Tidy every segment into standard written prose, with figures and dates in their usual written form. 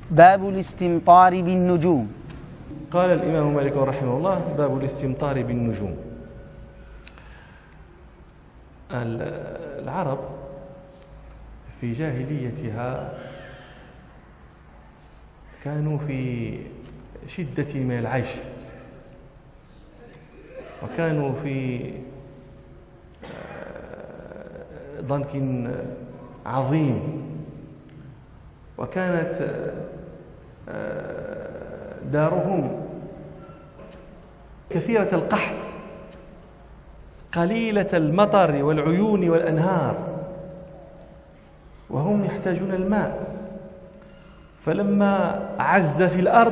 باب الاستمطار بالنجوم. قال الإمام مالك رحمه الله: باب الاستمطار بالنجوم. العرب في جاهليتها كانوا في شدة من العيش، وكانوا في ضنك عظيم، وكانت دارهم كثيرة القحط، قليلة المطر والعيون والأنهار، وهم يحتاجون الماء. فلما عز في الأرض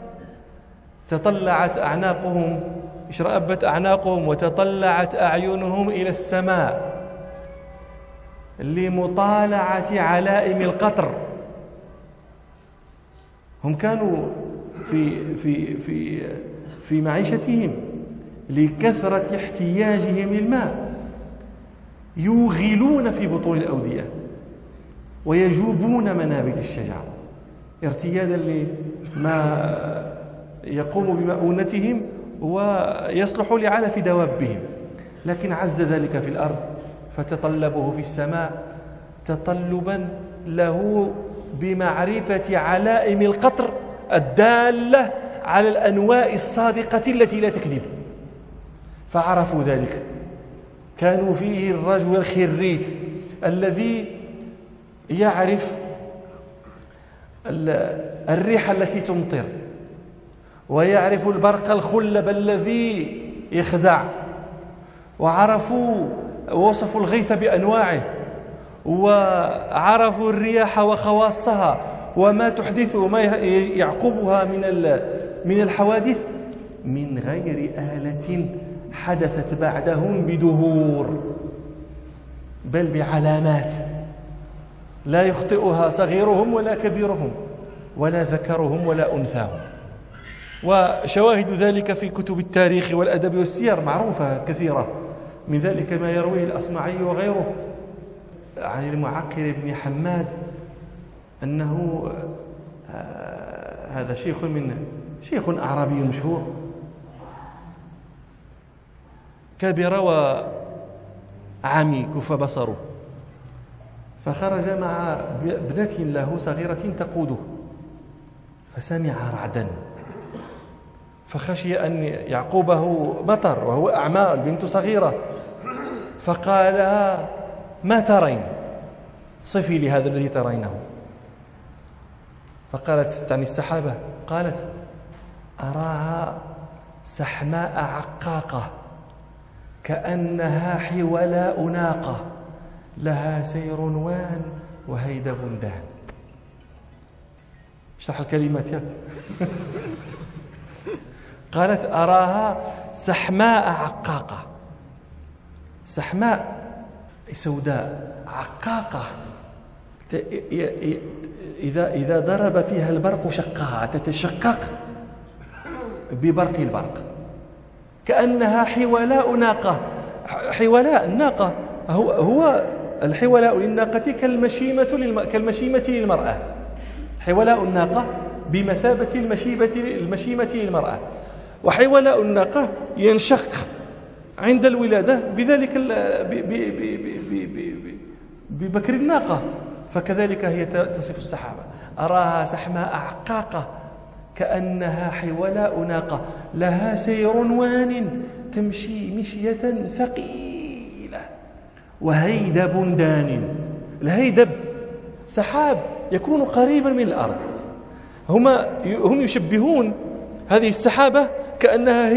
تطلعت أعناقهم، اشرأبت أعناقهم وتطلعت أعينهم إلى السماء لمطالعة علائم القطر. هم كانوا في معيشتهم لكثرة احتياجهم للماء يوغلون في بطون الأودية ويجوبون منابت الشجر ارتيادا لما يقوم بمؤونتهم ويصلح لعلف دوابهم. لكن عز ذلك في الأرض فتطلبه في السماء تطلبا له بمعرفة علائم القطر الدالة على الأنواء الصادقة التي لا تكذب، فعرفوا ذلك. كانوا فيه الرجل الخريت الذي يعرف الريح التي تمطر، ويعرف البرق الخلب الذي يخدع، وعرفوا ووصفوا الغيث بأنواعه، وعرفوا الرياح وخواصها وما تحدث وما يعقبها من الحوادث من غير آلة حدثت بعدهم بدهور، بل بعلامات لا يخطئها صغيرهم ولا كبيرهم ولا ذكرهم ولا أنثاهم. وشواهد ذلك في كتب التاريخ والأدب والسير معروفة كثيرة، من ذلك ما يرويه الأصمعي وغيره عن المعقل بن حماد أنه هذا شيخ أعرابي مشهور كبر وعمي كف بصره، فخرج مع ابنة له صغيرة تقوده، فسمع رعدا فخشي أن يعقوبه مطر وهو أعمى، البنت صغيرة، فقال: ما ترين؟ صفي لهذا الذي ترينه. فقالت تعني السحابة، قالت: أراها سحماء عقاقة كأنها حولاء ناقة لها سير وان وهيدب دان. اشرح الكلمات يا قالت: أراها سحماء عقاقة، سحماء سوداء، عقاقة إذا ضرب فيها البرق شقها، تتشقق ببرق البرق، كأنها حولاء ناقة. حولاء الناقة هو الحولاء للناقة كالمشيمة للمرأة. حولاء الناقة بمثابة المشيمة للمرأة، وحولاء الناقة ينشق عند الولادة بذلك ببكر الناقة، فكذلك هي تصف السحابة. أراها سحماء عقاقة كأنها حولاء ناقة لها سير وان تمشي مشية ثقيلة وهيدب دان. الهيدب سحاب يكون قريبا من الأرض. هم يشبهون هذه السحابة كأنها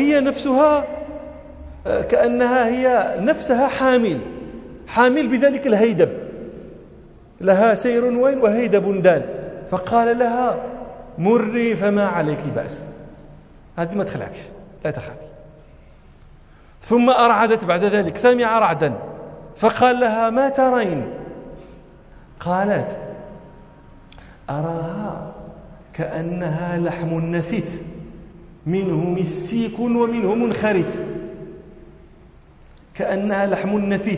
هي نفسها حامل بذلك الهيدب، لها سير وين وهيدب دان. فقال لها: مري فما عليك بأس، هذه ما تخلعكش، لا تخافي. ثم أرعدت بعد ذلك، سمع رعدا فقال لها: ما ترين؟ قالت: أراها كأنها لحم نثيت منه مسيك ومنه منخرت. كأنها لحم نثيت،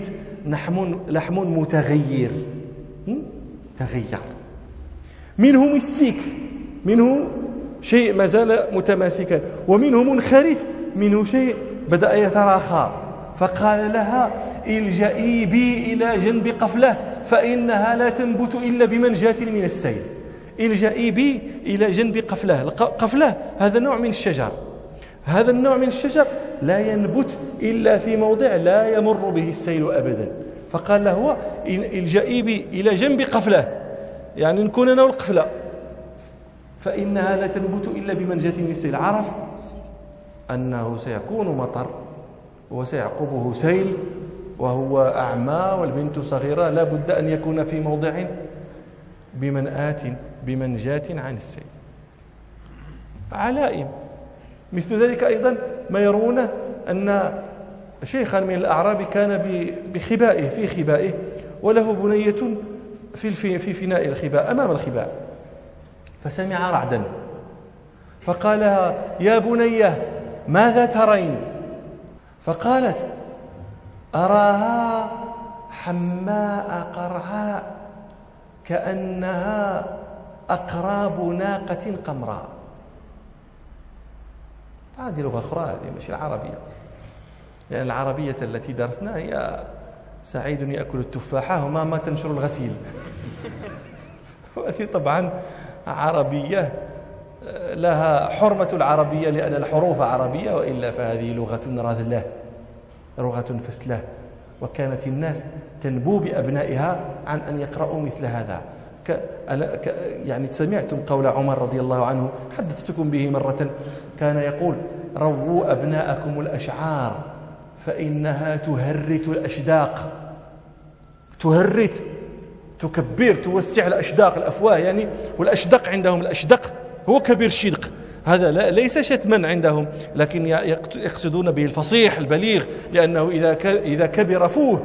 لحم متغير، تغير، منه مسيك منه شيء ما زال متماسكا، ومنه منخرط، منه شيء بدأ يتراخى. فقال لها الجئي بي إلى جنب قفلة فإنها لا تنبت إلا بمنجاة من السيل. الجئي بي إلى جنب قفلة. قفلة هذا نوع من الشجر، هذا النوع من الشجر لا ينبت إلا في موضع لا يمر به السيل أبدا. فقال له هو الجئي بي إلى جنب قفلة، يعني نكون أنا والقفلة، فإنها لا تنبت إلا بمنجاة من السيل. عرف أنه سيكون مطر وسيعقبه سيل، وهو أعمى والبنت صغيرة، لا بد أن يكون في موضع بمنجاة عن السيل. علائم مثل ذلك أيضا ما يرونه أن شيخا من الأعراب كان بخبائه في خبائه، وله بنية في فناء الخباء أمام الخباء، فسمع رعدا فقال يا بنية ماذا ترين؟ فقالت أراها حماء قرعاء كأنها أقراب ناقة قمراء. هذه لغة أخرى، هذه مش العربية، لأن العربية التي درسنا هي سعيد يأكل التفاحة وماما تنشر الغسيل. وهذه طبعا عربية لها حرمة العربية لأن الحروف عربية، وإلا فهذه لغة رذلة، لغة فسلة، وكانت الناس تنبو بأبنائها عن أن يقرأوا مثل هذا. يعني سمعتم قول عمر رضي الله عنه، حدثتكم به مرة، كان يقول رووا أبناءكم الأشعار فإنها تهرت الأشداق. تهرت، تكبر، توسع الأشداق، الأفواه يعني، والأشدق عندهم، الأشدق هو كبير الشدق، هذا ليس شتما عندهم، لكن يقصدون به الفصيح البليغ، لأنه إذا كبر فوه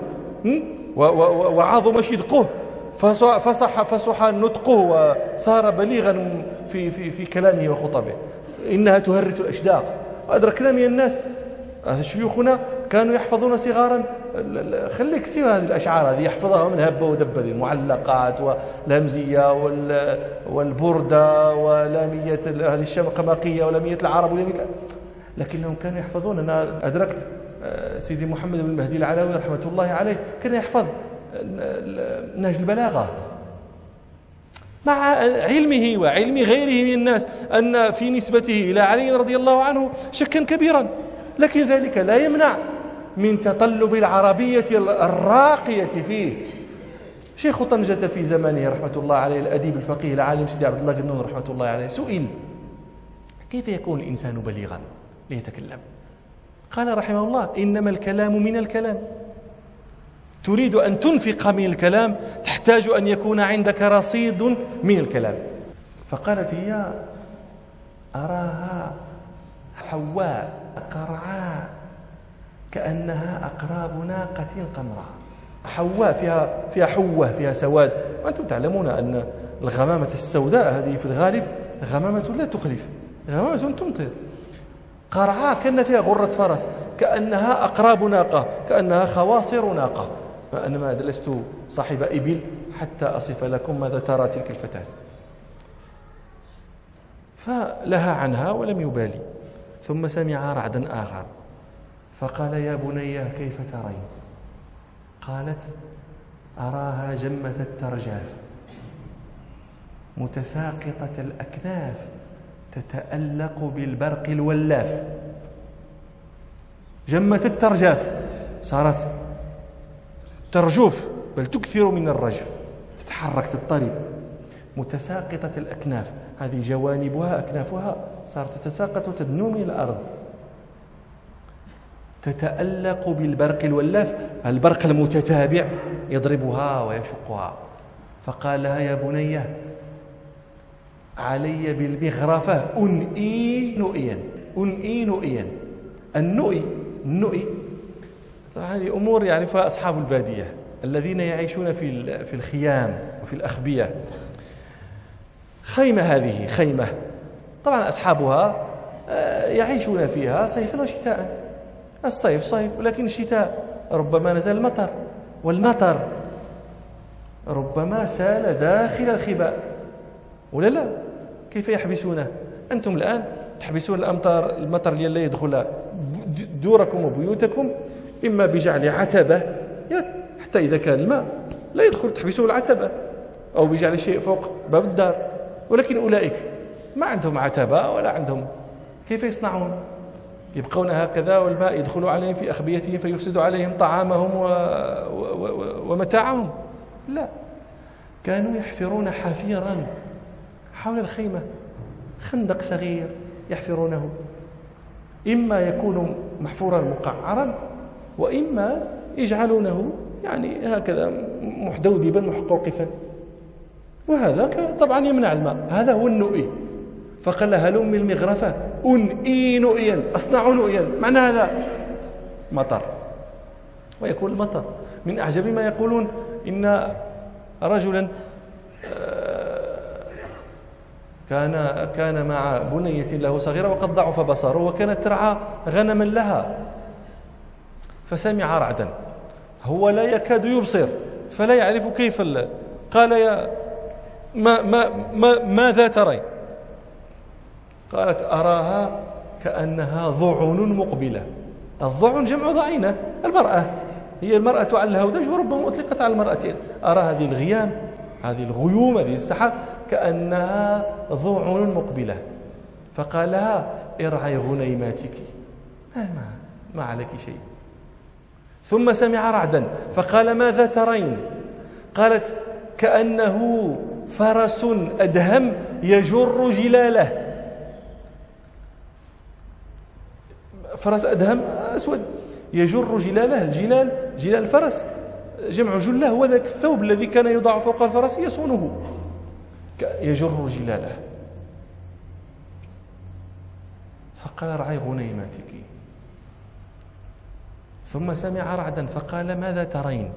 وعظم شدقه فصح نطقه وصار بليغا في كلامه وخطبه. إنها تهرت الأشداق. أدركنا من الناس شيوخنا كانوا يحفظون صغارا، خليك سوى هذه الأشعار هذه يحفظها من هبة ودبة، المعلقات والهمزية والبردة ولامية هذه الشمقماقية ولامية العرب ولامية، لكنهم كانوا يحفظون. أنا أدركت سيدي محمد بن المهدي العلوي رحمة الله عليه كان يحفظ نهج البلاغة، مع علمه وعلم غيره من الناس أن في نسبته إلى علي رضي الله عنه شكا كبيرا، لكن ذلك لا يمنع من تطلب العربية الراقية فيه. شيخ طنجة في زمانه رحمة الله عليه الأديب الفقيه العالم سيدي عبد الله قنون رحمة الله عليه سئل كيف يكون الإنسان بليغا ليتكلم؟ قال رحمه الله إنما الكلام من الكلام، تريد أن تنفق من الكلام تحتاج أن يكون عندك رصيد من الكلام. فقالت هي أراها حواء قرعاء كأنها أقراب ناقة قمراء. حواء فيها حوة، فيها سواد، وأنتم تعلمون أن الغمامة السوداء هذه في الغالب غمامة لا تخلف، غمامة تمطر. قرعاء كأن فيها غرة فرس، كأنها أقراب ناقة، كأنها خواصر ناقة. فأنا لست صاحب إبل حتى أصف لكم ماذا ترى تلك الفتاة. فلها عنها ولم يبالي، ثم سمع رعدا آخر فقال يا بنية كيف ترين؟ قالت أراها جمة الترجاف متساقطة الأكناف تتألق بالبرق الولاف. جمة الترجاف صارت ترجوف، بل تكثر من الرجف، تتحرك تضطرب. متساقطة الأكناف، هذه جوانبها أكنافها صارت تتساقط وتدنو من الأرض. تتألق بالبرق الولاف، البرق المتتابع يضربها ويشقها. فقال لها يا بنية علي بالمغرفة أنئي نؤيا. أنئي نؤيا، النؤي هذه أمور يعرفها أصحاب البادية الذين يعيشون في الخيام وفي الأخبية. خيمة، هذه خيمة طبعا أصحابها يعيشون فيها صيفا وشتاء. الصيف صيف، ولكن الشتاء ربما نزل المطر، والمطر ربما سال داخل الخباء، ولا لا؟ كيف يحبسونه؟ أنتم الآن تحبسون المطر اللي لا يدخل دوركم وبيوتكم إما بجعل عتبة حتى إذا كان الماء لا يدخل تحبسوا العتبة، أو بجعل شيء فوق باب الدار. ولكن أولئك ما عندهم عتبة ولا عندهم، كيف يصنعون؟ يبقون هكذا والماء يدخل عليهم في أخبيتهم فيفسد عليهم طعامهم ومتاعهم؟ لا، كانوا يحفرون حفيرا حول الخيمة، خندق صغير يحفرونه، إما يكون محفورا مقعرا وإما يجعلونه يعني هكذا محدودبا محقوقفا، وهذا طبعا يمنع الماء. هذا هو النؤي. فقال هلم المغرفة أنئي نؤيا، أصنع نؤيا، معنى هذا مطر. ويكون المطر من أعجب ما يقولون إن رجلا كان مع بنية له صغيرة وقد ضعف بصره، وكانت ترعى غنما لها، فسمع رعدا، هو لا يكاد يبصر فلا يعرف كيف قال يا ماذا ترين؟ قالت أراها كأنها ضعن مقبلة. الضعن جمع ضعينة، المرأة، هي المرأة على الهودج وربما أطلقت على المرأتين. أرى هذه الغيام، هذه الغيوم، هذه السحاب كأنها ضعن مقبلة. فقال لها ارعي غنيماتك، ما عليك شيء. ثم سمع رعدا فقال ماذا ترين؟ قالت كأنه فرس أدهم يجر جلاله. فرس أدهم أسود يجر جلاله، الجلال جلال الفرس جمع جله، هو ذاك الثوب الذي كان يوضع فوق الفرس يصونه، يجر جلاله. فقال ارعي غنيماتك. ثم سمع رعدا فقال ماذا ترين؟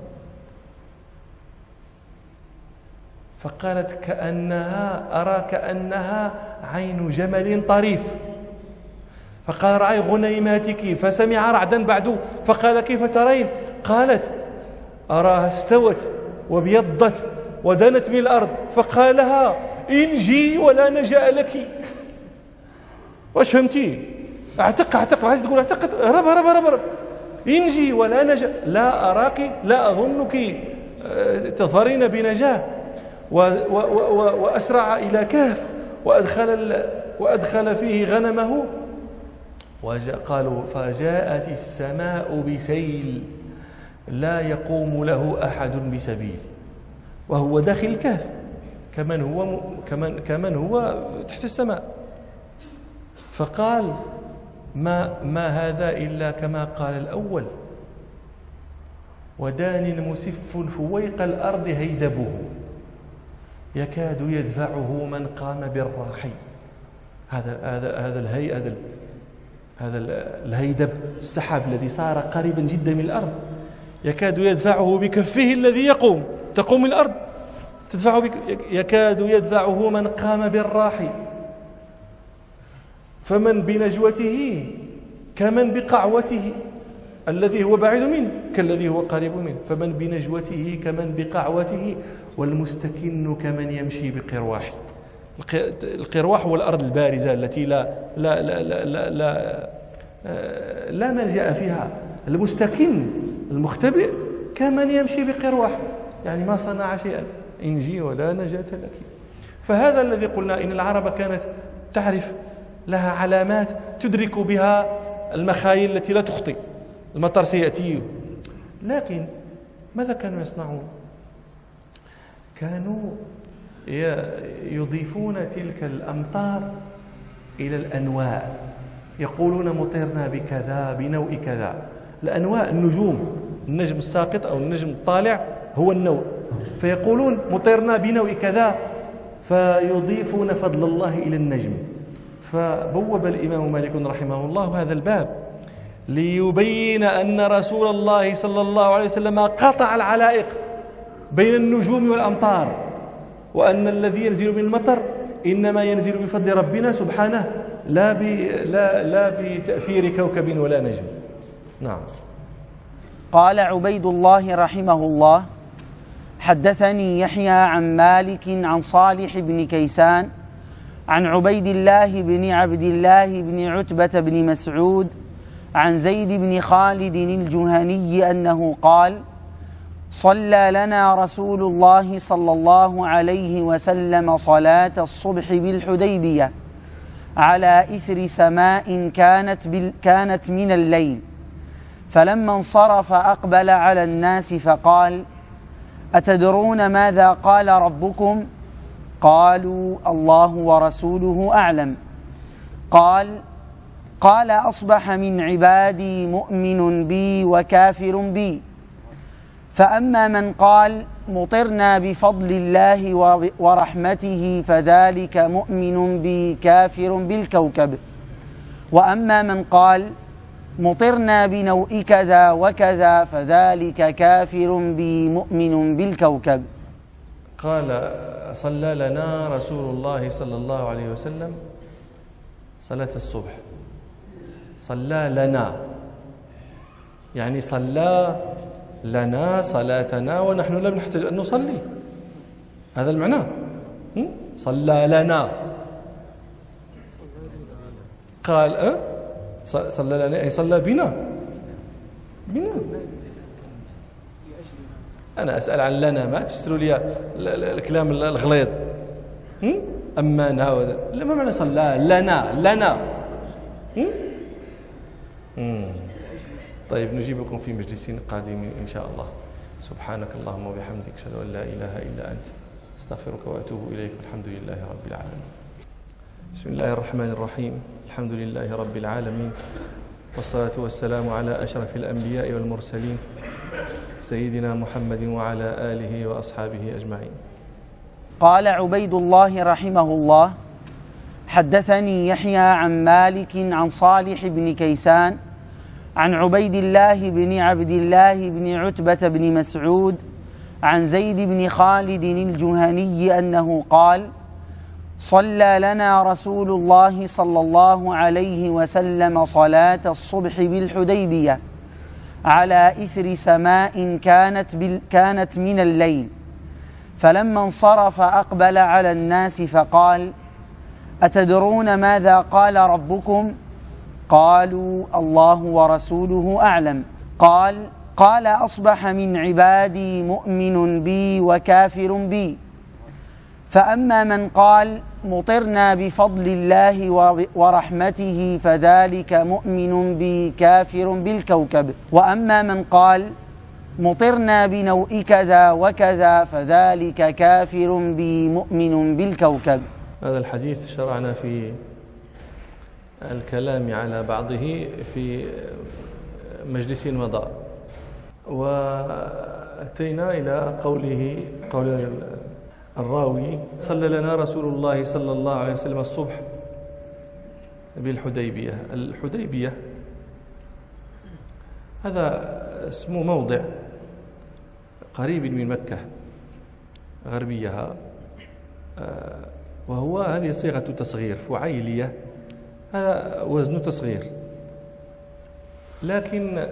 فقالت أرى كأنها عين جمل طريف. فقال ارعي غنيماتك. فسمع رعدا بعد فقال كيف ترين؟ قالت أراها استوت وابيضت ودنت من الأرض. فقال لها انجي ولا نجاء لك. واش فهمتي؟ اعتق وعايز تقول اعتقت، هرب انجي ولا نجاء، لا أراك، لا أظنك تظهرين بنجاة. وأسرع إلى كهف وأدخل فيه غنمه. قالوا فجاءت السماء بسيل لا يقوم له أحد بسبيل، وهو داخل الكهف كمن هو تحت السماء. فقال ما هذا إلا كما قال الأول، ودان مسف فويق الأرض هيدبه يكاد يدفعه من قام بالراحي. هذا الهيدب، السحاب الذي صار قريبا جدا من الأرض، يكاد يدفعه بكفه الذي تقوم الأرض تدفعه يكاد يدفعه من قام بالراحي. فمن بنجوته كمن بقعوته، الذي هو بعيد منه كالذي هو قريب منه. فمن بنجوته كمن بقعوته، والمستكن كمن يمشي بقرواح. القرواح هو الأرض البارزة التي لا ملجأ فيها. المستكن المختبئ كمن يمشي بقرواح، يعني ما صنع شيئا، إنجي ولا نجاة لك. فهذا الذي قلنا إن العرب كانت تعرف، لها علامات تدرك بها المخايل التي لا تخطئ. المطر سيأتي، لكن ماذا كانوا يصنعون؟ كانوا يضيفون تلك الأمطار إلى الأنواء، يقولون مطرنا بكذا بنوء كذا. الأنواء النجوم، النجم الساقط أو النجم الطالع هو النوء، فيقولون مطرنا بنوء كذا، فيضيفون فضل الله إلى النجم. فبوب الإمام مالك رحمه الله هذا الباب ليبين أن رسول الله صلى الله عليه وسلم قطع العلائق بين النجوم والأمطار، وأن الذي ينزل من المطر إنما ينزل بفضل ربنا سبحانه، لا بتأثير كوكب ولا نجم. نعم. قال عبيد الله رحمه الله: حدثني يحيى عن مالك عن صالح بن كيسان عن عبيد الله بن عبد الله بن عتبة بن مسعود عن زيد بن خالد الجهني أنه قال: صلى لنا رسول الله صلى الله عليه وسلم صلاة الصبح بالحديبية على إثر سماء كانت من الليل، فلما انصرف أقبل على الناس فقال: أتدرون ماذا قال ربكم؟ قالوا: الله ورسوله أعلم. قال: أصبح من عبادي مؤمن بي وكافر بي، فأما من قال مطرنا بفضل الله ورحمته فذلك مؤمن بي كافر بالكوكب، وأما من قال مطرنا بنوء كذا وكذا فذلك كافر بي مؤمن بالكوكب. قال: صلى لنا رسول الله صلى الله عليه وسلم صلاة الصبح. صلى لنا يعني صلى لنا صلاتنا ونحن لم نحتاج أن نصلي، هذا المعنى. صلى لنا، قال صلى لنا أي صلى بنا. أنا أسأل عن لنا، ما تفسروا لي الكلام الغليظ. أما نهاوذ ما معنى صلى لنا؟ طيب نجيبكم في مجلس قادم إن شاء الله. سبحانك اللهم وبحمدك، أشهد أن لا إله إلا أنت، أستغفرك وأتوب إليك، والحمد لله رب العالمين. بسم الله الرحمن الرحيم، الحمد لله رب العالمين، والصلاة والسلام على أشرف الأنبياء والمرسلين سيدنا محمد وعلى آله وأصحابه أجمعين. قال عبيد الله رحمه الله: حدثني يحيى عن مالك عن صالح بن كيسان عن عبيد الله بن عبد الله بن عتبة بن مسعود عن زيد بن خالد الجهني أنه قال: صلى لنا رسول الله صلى الله عليه وسلم صلاة الصبح بالحديبية على إثر سماء كانت من الليل، فلما انصرف أقبل على الناس فقال: أتدرون ماذا قال ربكم؟ قالوا: الله ورسوله أعلم. قال: أصبح من عبادي مؤمن بي وكافر بي، فأما من قال مطرنا بفضل الله ورحمته فذلك مؤمن بي كافر بالكوكب، وأما من قال مطرنا بنوء كذا وكذا فذلك كافر بي مؤمن بالكوكب. هذا الحديث شرعنا في الكلام على بعضه في مجلس مضى، وأتينا إلى قول الراوي: صلى لنا رسول الله صلى الله عليه وسلم الصبح بالحديبية. الحديبية هذا اسم موضع قريب من مكة غربيها، وهو هذه صيغة تصغير فعيلية، هذا وزن تصغير، لكن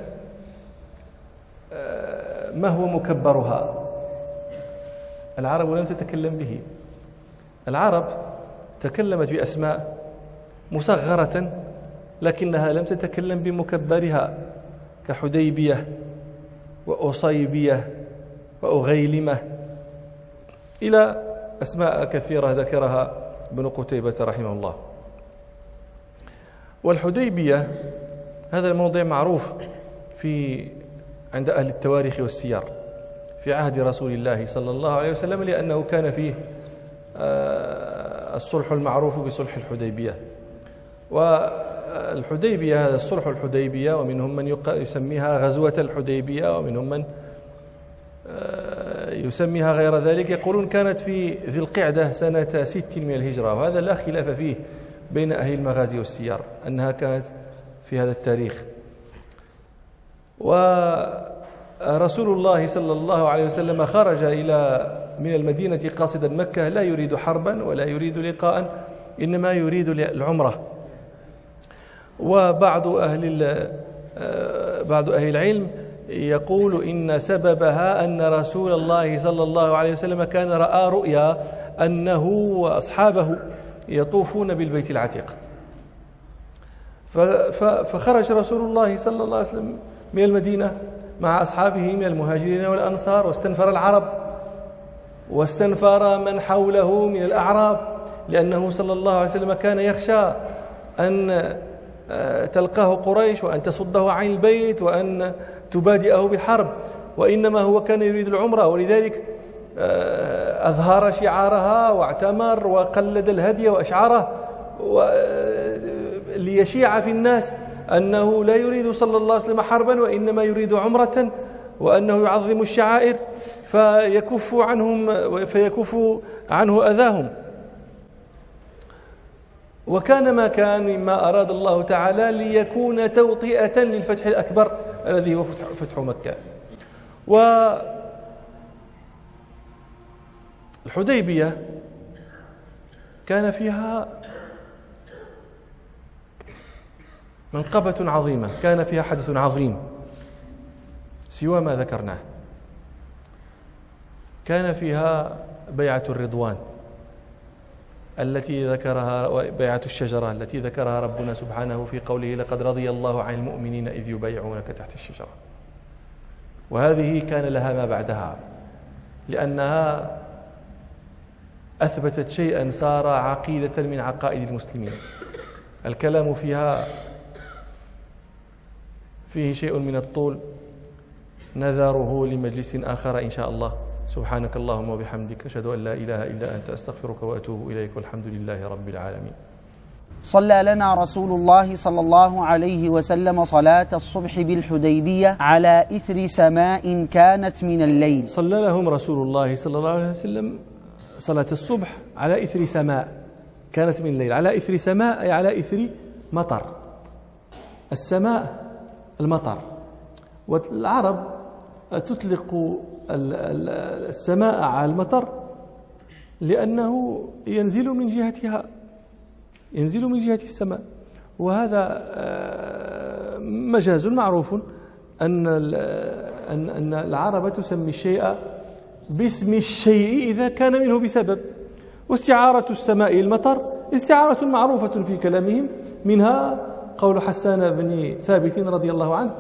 ما هو مكبرها؟ العرب لم تتكلم به. العرب تكلمت بأسماء مصغرة لكنها لم تتكلم بمكبرها، كحديبية وأصيبية وأغيلمة، إلى أسماء كثيرة ذكرها ابن قتيبة رحمه الله. والحديبية هذا الموضع معروف عند أهل التواريخ والسير في عهد رسول الله صلى الله عليه وسلم، لأنه كان فيه الصلح المعروف بصلح الحديبية. والحديبية هذا الصلح الحديبية، ومنهم من يسميها غزوة الحديبية، ومنهم من يسميها غير ذلك، يقولون كانت في ذي القعدة سنة 6 من الهجرة، وهذا لا خلاف فيه بين أهل المغازي والسير أنها كانت في هذا التاريخ. ورسول الله صلى الله عليه وسلم خرج من المدينة قاصدا مكة، لا يريد حربا ولا يريد لقاء، إنما يريد العمرة. وبعض بعض أهل العلم يقول إن سببها أن رسول الله صلى الله عليه وسلم كان رأى رؤيا أنه وأصحابه يطوفون بالبيت العتيق. فخرج رسول الله صلى الله عليه وسلم من المدينة مع أصحابه من المهاجرين والأنصار، واستنفر العرب واستنفر من حوله من الأعراب، لأنه صلى الله عليه وسلم كان يخشى أن تلقاه قريش وأن تصده عن البيت وأن تبادئه بالحرب، وإنما هو كان يريد العمرة، ولذلك أظهر شعارها واعتمر وقلد الهدي وأشعاره ليشيع في الناس أنه لا يريد صلى الله عليه وسلم حربا، وإنما يريد عمرة، وأنه يعظم الشعائر فيكف عنه أذاهم. وكان ما كان مما أراد الله تعالى ليكون توطئة للفتح الأكبر الذي هو فتح مكة. والحديبية كان فيها منقبة عظيمة، كان فيها حدث عظيم سوى ما ذكرناه. كان فيها بيعة الرضوان التي ذكرها، بيعة الشجرة التي ذكرها ربنا سبحانه في قوله: لقد رضي الله عن المؤمنين إذ يبايعونك تحت الشجرة. وهذه كان لها ما بعدها، لأنها أثبتت شيئا صار عقيدة من عقائد المسلمين. الكلام فيها فيه شيء من الطول، نذره لمجلس آخر إن شاء الله. سبحانك اللهم وبحمدك، أشهد أن لا إله إلا أنت، أستغفرك وأتوب إليك، والحمد لله رب العالمين. صلى لنا رسول الله صلى الله عليه وسلم صلاة الصبح بالحديبية على إثر سماء كانت من الليل. صلى لهم رسول الله صلى الله عليه وسلم صلاة الصبح على إثر سماء كانت من الليل. على إثر سماء أي على إثر مطر. السماء المطر، والعرب تطلق السماء على المطر لأنه ينزل من جهتها، ينزل من جهة السماء. وهذا مجاز معروف أن العرب تسمي الشيء باسم الشيء إذا كان منه بسبب. واستعارة السماء المطر استعارة معروفة في كلامهم، منها قول حسان بن ثابت رضي الله عنه: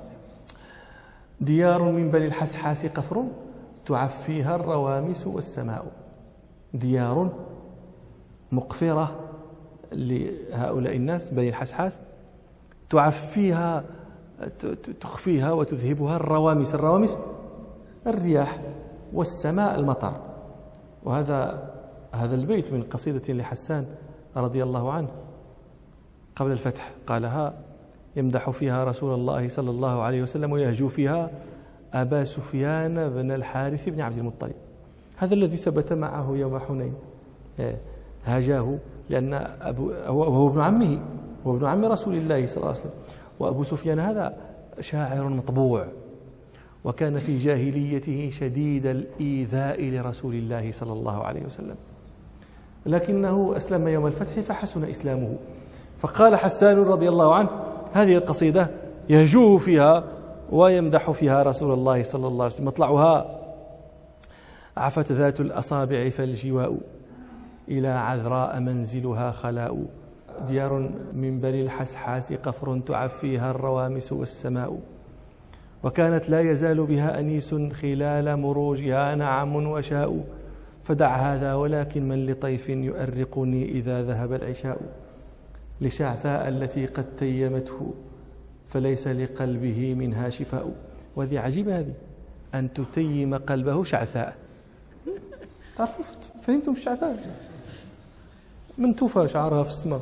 ديار من بني الحسحاس قفر تعفيها الروامس والسماء. ديار مقفرة لهؤلاء الناس بني الحسحاس، تعفيها تخفيها وتذهبها الروامس. الروامس الرياح، والسماء المطر. وهذا البيت من قصيدة لحسان رضي الله عنه قبل الفتح، قالها يمدح فيها رسول الله صلى الله عليه وسلم ويهجو فيها أبا سفيان بن الحارث بن عبد المطلب. هذا الذي ثبت معه يوم حنين، هاجاه لأن هو ابن عمه، هو ابن عم رسول الله صلى الله عليه وسلم. وأبو سفيان هذا شاعر مطبوع، وكان في جاهليته شديد الإيذاء لرسول الله صلى الله عليه وسلم، لكنه أسلم يوم الفتح فحسن إسلامه. فقال حسان رضي الله عنه هذه القصيدة يهجوه فيها ويمدح فيها رسول الله صلى الله عليه وسلم. مطلعها: عفت ذات الأصابع فالجواء إلى عذراء منزلها خلاء. ديار من بني الحسحاس قفر تعفيها الروامس والسماء. وكانت لا يزال بها أنيس خلال مروجها نعم وشاء. فدع هذا ولكن من لطيف يؤرقني إذا ذهب العشاء. لشعثاء التي قد تيمته فليس لقلبه منها شفاء. وذي عجيبة هذه، أن تتيم قلبه شعثاء. تعرفوا فهمتم الشعثاء؟ من توفى شعرها في السماء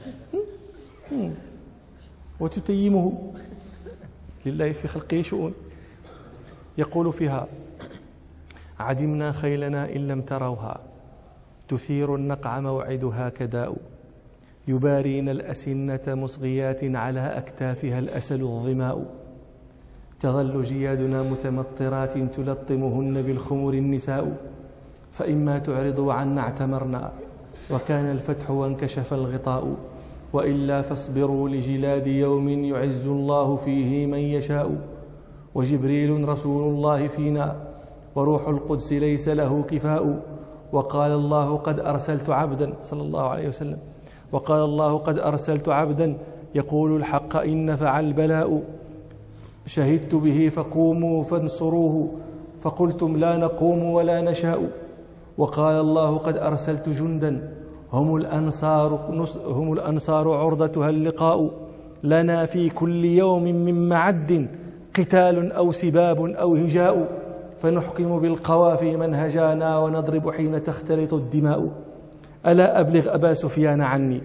وتتيمه. لله في خلقه شؤون. يقول فيها: عدمنا خيلنا إن لم تروها تثير النقع موعدها كداء. يبارين الأسنة مصغيات على أكتافها الأسل الظماء. تظل جيادنا متمطرات تلطمهن بالخمر النساء. فإما تعرضوا عنا اعتمرنا وكان الفتح وانكشف الغطاء. وإلا فاصبروا لجلاد يوم يعز الله فيه من يشاء. وجبريل رسول الله فينا وروح القدس ليس له كفاء. وقال الله قد أرسلت عبدا صلى الله عليه وسلم، وقال الله قد أرسلت عبدا يقول الحق إن نفع البلاء، شهدت به فقوموا فانصروه، فقلتم لا نقوم ولا نشاء. وقال الله قد أرسلت جندا هم الأنصار عرضتها اللقاء، لنا في كل يوم من معد قتال أو سباب أو هجاء، فنحكم بالقوافي من هجانا ونضرب حين تختلط الدماء. ألا أبلغ أبا سفيان عني،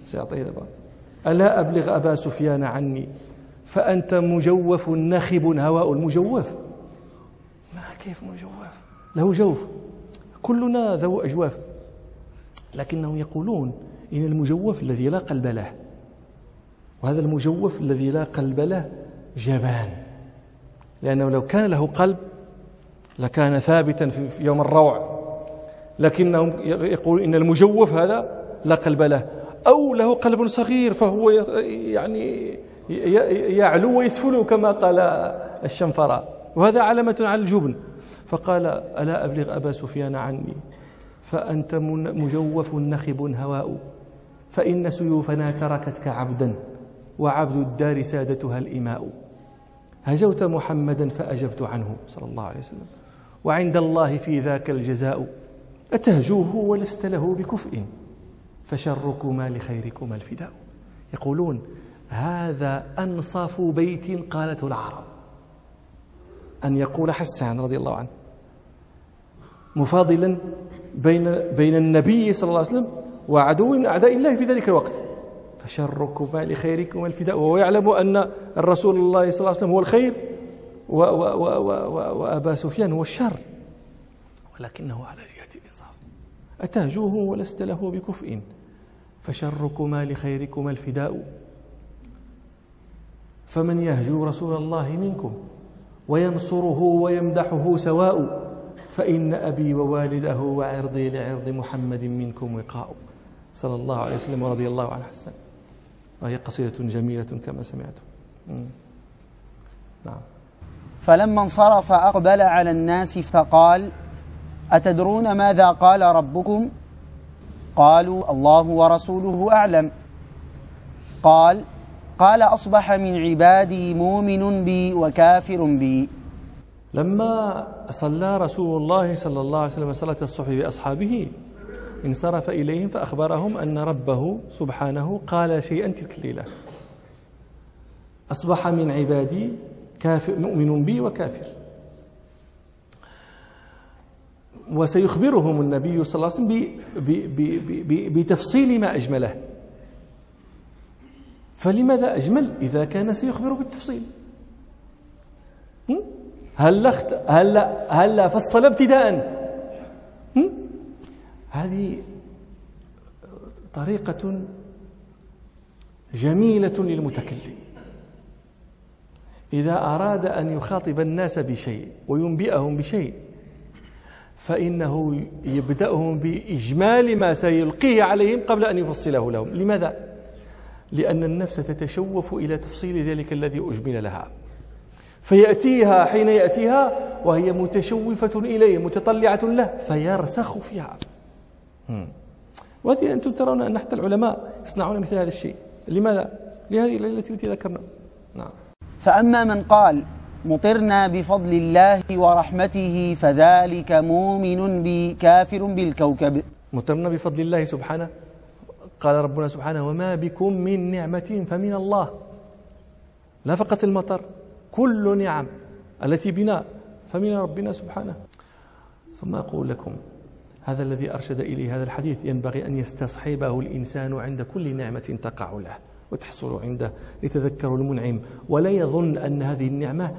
ألا أبلغ أبا سفيان عني، فأنت مجوف نخب هواء. المجوف ما كيف مجوف؟ له جوف، كلنا ذو أجواف، لكنهم يقولون إن المجوف الذي لا قلب له، وهذا المجوف الذي لا قلب له جبان، لأنه لو كان له قلب لكان ثابتا في يوم الروع، لكنهم يقولون إن المجوف هذا لا قلب له، أو له قلب صغير فهو يعني يعلو ويسفل كما قال الشنفراء، وهذا علامة على الجبن. فقال ألا أبلغ أبا سفيان عني، فأنت مجوف نخب هواء، فإن سيوفنا تركتك عبدا، وعبد الدار سادتها الإماء. هجوت محمدا فأجبت عنه صلى الله عليه وسلم، وعند الله في ذاك الجزاء. أتهجوه ولست له بكفء، فشركما لخيركما الفداء. يقولون هذا أنصاف بيت قالته العرب، أن يقول حسان رضي الله عنه مفاضلا بين النبي صلى الله عليه وسلم وعدو من أعداء الله في ذلك الوقت، فشركما لخيركما الفداء، وهو يعلم أن الرسول الله صلى الله عليه وسلم هو الخير وأبا سفيان هو الشر، ولكنه على جهة الإنصاف. أتهجوه ولست له بكفء، فشركما لخيركما الفداء. فمن يهجو رسول الله منكم وينصره ويمدحه سواء، فإن أبي ووالده وعرضي لعرض محمد منكم وقاء. صلى الله عليه وسلم ورضي الله عن حسان. وهي قصيدة جميلة كما سمعتم. نعم. فلما انصرف أقبل على الناس فقال: أتدرون ماذا قال ربكم؟ قالوا: الله ورسوله أعلم. قال: أصبح من عبادي مؤمن بي وكافر بي. لما صلى رسول الله صلى الله عليه وسلم صلاة الصبح بأصحابه انصرف إليهم فأخبرهم أن ربه سبحانه قال شيئا تلك الليلة: أصبح من عبادي مؤمن بي وكافر. وسيخبرهم النبي صلى الله عليه وسلم بتفصيل ما أجمله. فلماذا أجمل إذا كان سيخبر بالتفصيل؟ هل فصل ابتداء؟ هذه طريقة جميلة للمتكلم إذا أراد أن يخاطب الناس بشيء وينبئهم بشيء، فإنه يبدأهم بإجمال ما سيلقيه عليهم قبل أن يفصله لهم. لماذا؟ لأن النفس تتشوف إلى تفصيل ذلك الذي أجمل لها، فيأتيها حين يأتيها وهي متشوفة إليه متطلعة له فيرسخ فيها. وهذه أنتم ترون أن حتى العلماء يصنعون مثل هذا الشيء. لماذا؟ لهذه العلة التي ذكرنا. نعم. فأما من قال: مطرنا بفضل الله ورحمته فذلك مؤمن بي كافر بالكوكب. مطرنا بفضل الله سبحانه، قال ربنا سبحانه: وما بكم من نعمة فمن الله. لا فقط المطر، كل نعم التي بنا فمن ربنا سبحانه. ثم أقول لكم هذا الذي أرشد إليه هذا الحديث ينبغي أن يستصحبه الإنسان عند كل نعمة تقع له وتحصل عنده، يتذكر المنعم ولا يظن أن هذه النعمة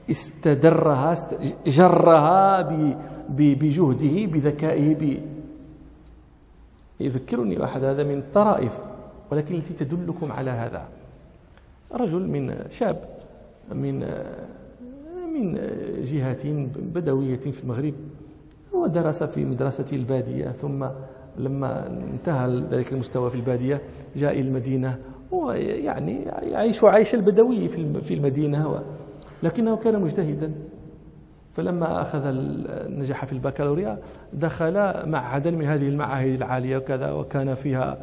جرها بجهده بذكائه. يذكرني أحد هذا من الطرائف، ولكن التي تدلكم على هذا. رجل من شاب من جهة بدوية في المغرب، ودرس في مدرسة البادية، ثم لما انتهى ذلك المستوى في البادية جاء إلى المدينة، ويعني يعيش عيش البدوي في المدينة، لكنه كان مجتهدا. فلما نجح في البكالوريا دخل معهدا من هذه المعاهد العالية وكذا، وكان فيها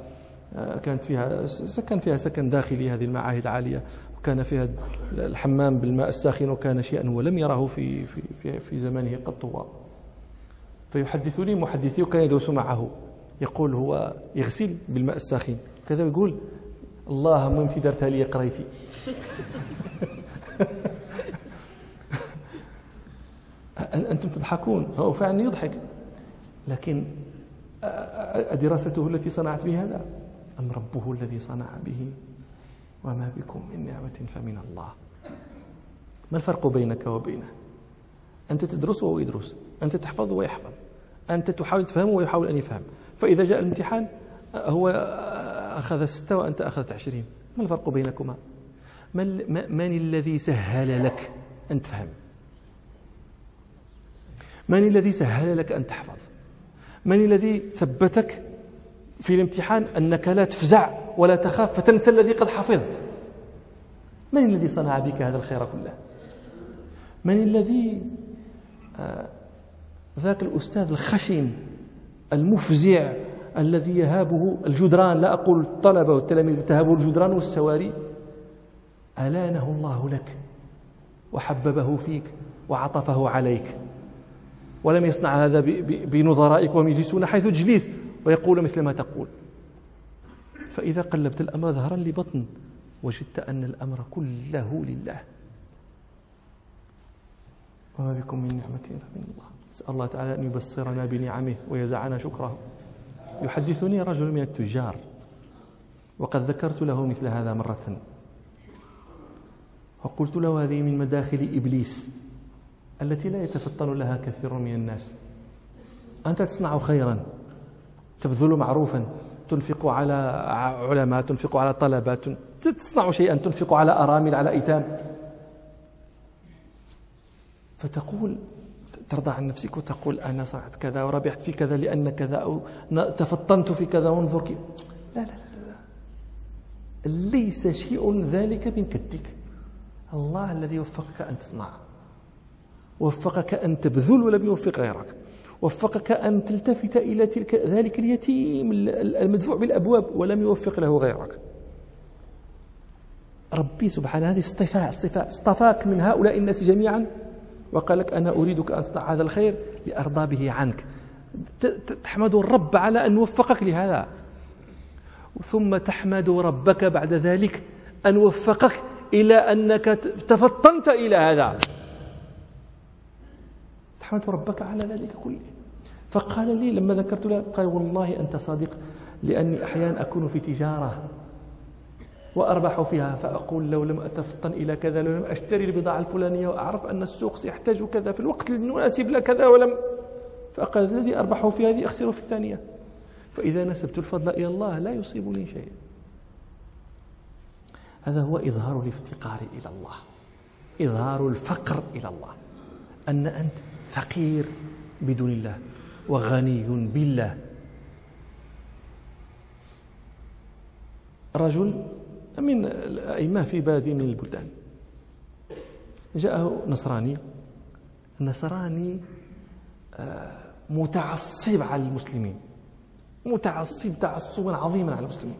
سكن داخلي هذه المعاهد العالية، وكان فيها الحمام بالماء الساخن، وكان شيئا هو لم يره في زمانه قط. هو فيحدثني محدثي وكان يدرس معه، يقول هو يغسل بالماء الساخن كذا، ويقول اللهم امتي درتها لي قريتي. أنتم تضحكون، هو فعلا يضحك، لكن دراسته التي صنعت به هذا أم ربه الذي صنع به؟ وما بكم من نعمة فمن الله. ما الفرق بينك وبينه؟ أنت تدرس وهو يدرس، أنت تحفظ وهو يحفظ، أنت تحاول تفهم ويحاول أن يفهم، فإذا جاء الامتحان هو أخذ 6 وأنت أخذت 20. ما الفرق بينكما؟ من الذي سهل لك أن تفهم؟ من الذي سهل لك أن تحفظ؟ من الذي ثبتك في الامتحان أنك لا تفزع ولا تخاف فتنسى الذي قد حفظت؟ من الذي صنع بك هذا الخير كله؟ من الذي ذاك الأستاذ الخشن المفزع الذي يهابه الجدران، لا أقول الطلبة والتلاميذ، تهابه الجدران والسواري، ألانه الله لك وحببه فيك وعطفه عليك، ولم يصنع هذا بنظرائك وهم يجلسون حيث تجلس ويقول مثل ما تقول. فإذا قلبت الأمر ظهرا لبطن وجدت أن الأمر كله لله. وما بكم من نعمة فمن الله. نسأل الله تعالى أن يبصرنا بنعمه ويزعنا شكره. يحدثني رجل من التجار، وقد ذكرت له مثل هذا مرة، وقلت له هذه من مداخل إبليس التي لا يتفطن لها كثير من الناس. أنت تصنع خيرا، تبذل معروفا، تنفق على علماء، تنفق على طلبات، تصنع شيئا، تنفق على أرامل، على أيتام، فتقول ترضى عن نفسك وتقول أنا صنعت كذا وربحت في كذا لأن كذا، أو تفطنت في كذا وانظر كيف. لا لا لا لا، ليس شيء ذلك من كدك. الله الذي وفقك أن تصنع، وفقك أن تبذل ولم يوفق غيرك، وفقك أن تلتفت إلى ذلك اليتيم المدفوع بالأبواب ولم يوفق له غيرك. ربي سبحانه هذه اصطفاء، اصطفاك من هؤلاء الناس جميعا وقال لك أنا أريدك أن تصنع هذا الخير لأرضى به عنك. تحمد الرب على أن وفقك لهذا، ثم تحمد ربك بعد ذلك أن وفقك إلى أنك تفطنت إلى هذا. تحمد ربك على ذلك كله. فقال لي لما ذكرت له، قال والله أنت صادق، لأني أحيانا أكون في تجارة وأربح فيها، فأقول لو لم أتفطن إلى كذا، لو لم أشتري البضاعة الفلانية وأعرف أن السوق سيحتاج كذا في الوقت المناسب لكذا، ولم، فأقل الذي أربحه في هذه أخسره في الثانية. فإذا نسبت الفضل إلى الله لا يصيبني شيء. هذا هو إظهار الافتقار إلى الله، إظهار الفقر إلى الله، أن أنت فقير بدون الله وغني بالله. رجل من الأئمة في بلد من البلدان جاءه نصراني متعصب على المسلمين، متعصب تعصبا عظيما على المسلمين،